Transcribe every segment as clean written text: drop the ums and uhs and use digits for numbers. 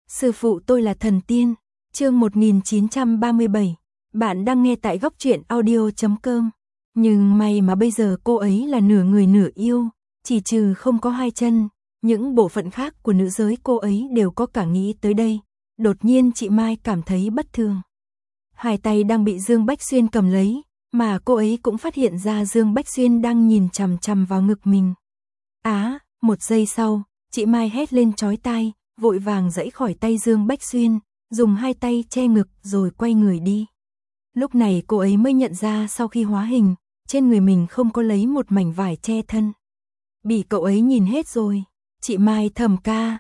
Sư phụ tôi là thần tiên. Chương 1937. Bạn đang nghe tại góc truyện audio.com. Nhưng may mà bây giờ cô ấy là nửa người nửa yêu, chỉ trừ không có hai chân, những bộ phận khác của nữ giới cô ấy đều có cả nghĩ tới đây. Đột nhiên chị Mai cảm thấy bất thường. Hai tay đang bị Dương Bách Xuyên cầm lấy, mà cô ấy cũng phát hiện ra Dương Bách Xuyên đang nhìn chằm chằm vào ngực mình. Một giây sau, chị Mai hét lên chói tai, vội vàng giãy khỏi tay Dương Bách Xuyên, dùng hai tay che ngực rồi quay người đi. Lúc này cô ấy mới nhận ra sau khi hóa hình, trên người mình không có lấy một mảnh vải che thân. Bị cậu ấy nhìn hết rồi, chị Mai thầm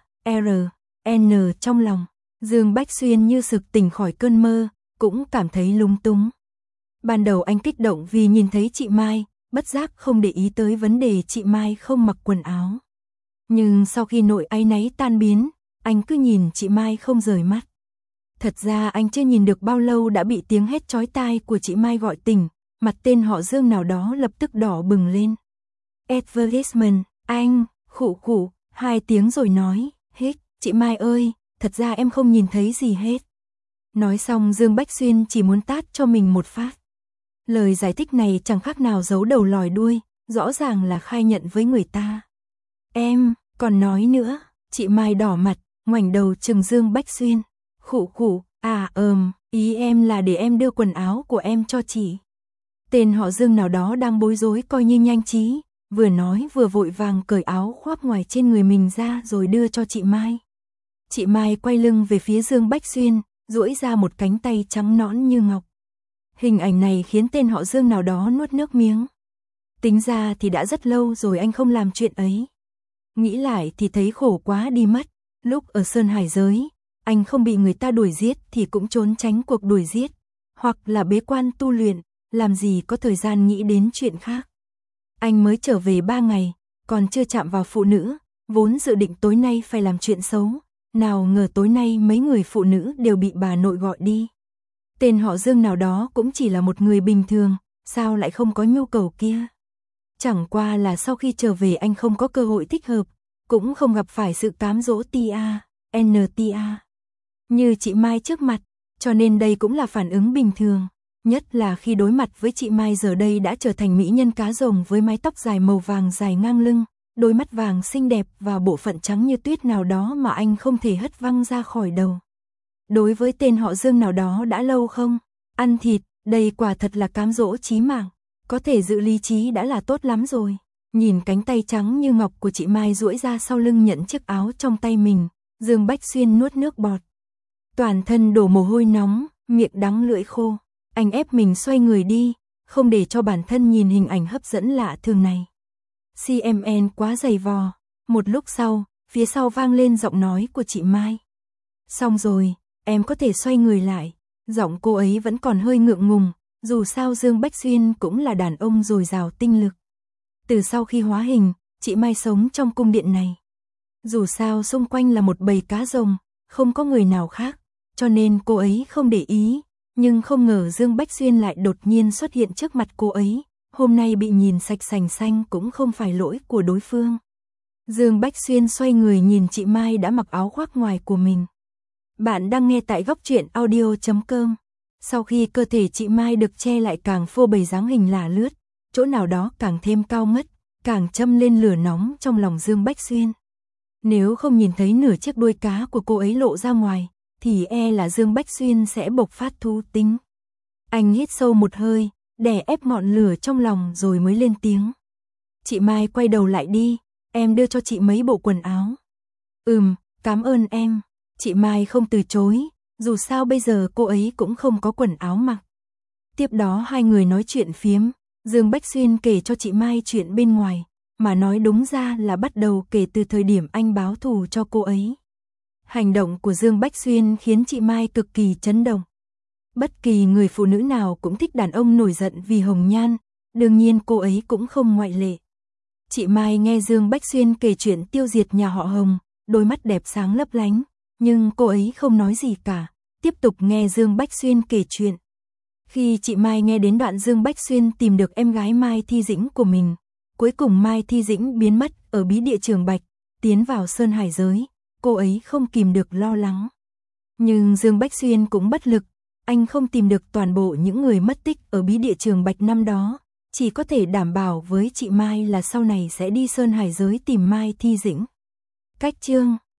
N trong lòng. Dương Bách Xuyên như sực tỉnh khỏi cơn mơ, cũng cảm thấy lúng túng. Ban đầu anh kích động vì nhìn thấy chị Mai, bất giác không để ý tới vấn đề chị Mai không mặc quần áo. Nhưng sau khi nỗi áy náy tan biến, anh cứ nhìn chị Mai không rời mắt. Thật ra anh chưa nhìn được bao lâu đã bị tiếng hét chói tai của chị Mai gọi tỉnh, mặt tên họ Dương nào đó lập tức đỏ bừng lên. Advertisement, anh, khụ, 2 tiếng rồi nói, chị Mai ơi, thật ra em không nhìn thấy gì hết. Nói xong Dương Bách Xuyên chỉ muốn tát cho mình một phát. Lời giải thích này chẳng khác nào giấu đầu lòi đuôi, rõ ràng là khai nhận với người ta. Em, còn nói nữa, chị Mai đỏ mặt, ngoảnh đầu trừng Dương Bách Xuyên. Khụ, ý em là để em đưa quần áo của em cho chị. Tên họ Dương nào đó đang bối rối coi như nhanh trí, vừa nói vừa vội vàng cởi áo khoác ngoài trên người mình ra rồi đưa cho chị Mai. Chị Mai quay lưng về phía Dương Bách Xuyên, duỗi ra một cánh tay trắng nõn như ngọc. Hình ảnh này khiến tên họ Dương nào đó nuốt nước miếng. Tính ra thì đã rất lâu rồi anh không làm chuyện ấy. Nghĩ lại thì thấy khổ quá đi mất. Lúc ở Sơn Hải giới, anh không bị người ta đuổi giết thì cũng trốn tránh cuộc đuổi giết, hoặc là bế quan tu luyện, làm gì có thời gian nghĩ đến chuyện khác. Anh mới trở về 3 ngày, còn chưa chạm vào phụ nữ, vốn dự định tối nay phải làm chuyện xấu, nào ngờ tối nay mấy người phụ nữ đều bị bà nội gọi đi. Tên họ Dương nào đó cũng chỉ là một người bình thường, sao lại không có nhu cầu kia. Chẳng qua là sau khi trở về anh không có cơ hội thích hợp, cũng không gặp phải sự cám dỗ NTA như chị Mai trước mặt, cho nên đây cũng là phản ứng bình thường. Nhất là khi đối mặt với chị Mai giờ đây đã trở thành mỹ nhân cá rồng với mái tóc dài màu vàng dài ngang lưng, đôi mắt vàng xinh đẹp và bộ phận trắng như tuyết nào đó mà anh không thể hất văng ra khỏi đầu. Đối với tên họ Dương nào đó đã lâu không ăn thịt, đây quả thật là cám dỗ chí mạng, có thể giữ lý trí đã là tốt lắm rồi. Nhìn cánh tay trắng như ngọc của chị Mai duỗi ra sau lưng nhận chiếc áo trong tay mình, Dương Bách Xuyên nuốt nước bọt. Toàn thân đổ mồ hôi nóng, miệng đắng lưỡi khô. Anh ép mình xoay người đi, không để cho bản thân nhìn hình ảnh hấp dẫn lạ thường này. CMN quá dày vò. Một lúc sau, phía sau vang lên giọng nói của chị Mai. Xong rồi, em có thể xoay người lại. Giọng cô ấy vẫn còn hơi ngượng ngùng, dù sao Dương Bách Xuyên cũng là đàn ông dồi dào tinh lực. Từ sau khi hóa hình, chị Mai sống trong cung điện này. Dù sao xung quanh là một bầy cá rồng, không có người nào khác, cho nên cô ấy không để ý. Nhưng không ngờ Dương Bách Xuyên lại đột nhiên xuất hiện trước mặt cô ấy, hôm nay bị nhìn sạch sành xanh cũng không phải lỗi của đối phương. Dương Bách Xuyên xoay người nhìn chị Mai đã mặc áo khoác ngoài của mình. Bạn đang nghe tại góc truyện audio.com. Sau khi cơ thể chị Mai được che lại càng phô bày dáng hình lả lướt, chỗ nào đó càng thêm cao ngất, càng châm lên lửa nóng trong lòng Dương Bách Xuyên. Nếu không nhìn thấy nửa chiếc đuôi cá của cô ấy lộ ra ngoài, thì là Dương Bách Xuyên sẽ bộc phát thú tính. Anh hít sâu một hơi, đè ép ngọn lửa trong lòng rồi mới lên tiếng. Chị Mai quay đầu lại đi, em đưa cho chị mấy bộ quần áo. Cảm ơn em. Chị Mai không từ chối, dù sao bây giờ cô ấy cũng không có quần áo mặc. Tiếp đó hai người nói chuyện phiếm, Dương Bách Xuyên kể cho chị Mai chuyện bên ngoài, mà nói đúng ra là bắt đầu kể từ thời điểm anh báo thù cho cô ấy. Hành động của Dương Bách Xuyên khiến chị Mai cực kỳ chấn động. Bất kỳ người phụ nữ nào cũng thích đàn ông nổi giận vì hồng nhan, đương nhiên cô ấy cũng không ngoại lệ. Chị Mai nghe Dương Bách Xuyên kể chuyện tiêu diệt nhà họ Hồng, đôi mắt đẹp sáng lấp lánh, nhưng cô ấy không nói gì cả, tiếp tục nghe Dương Bách Xuyên kể chuyện. Khi chị Mai nghe đến đoạn Dương Bách Xuyên tìm được em gái Mai Thi Dĩnh của mình, cuối cùng Mai Thi Dĩnh biến mất ở bí địa Trường Bạch, tiến vào Sơn Hải giới, cô ấy không kìm được lo lắng. Nhưng Dương Bách Xuyên cũng bất lực, anh không tìm được toàn bộ những người mất tích ở bí địa Trường Bạch năm đó, chỉ có thể đảm bảo với chị Mai là sau này sẽ đi Sơn Hải giới tìm Mai Thi Dĩnh. Cách chương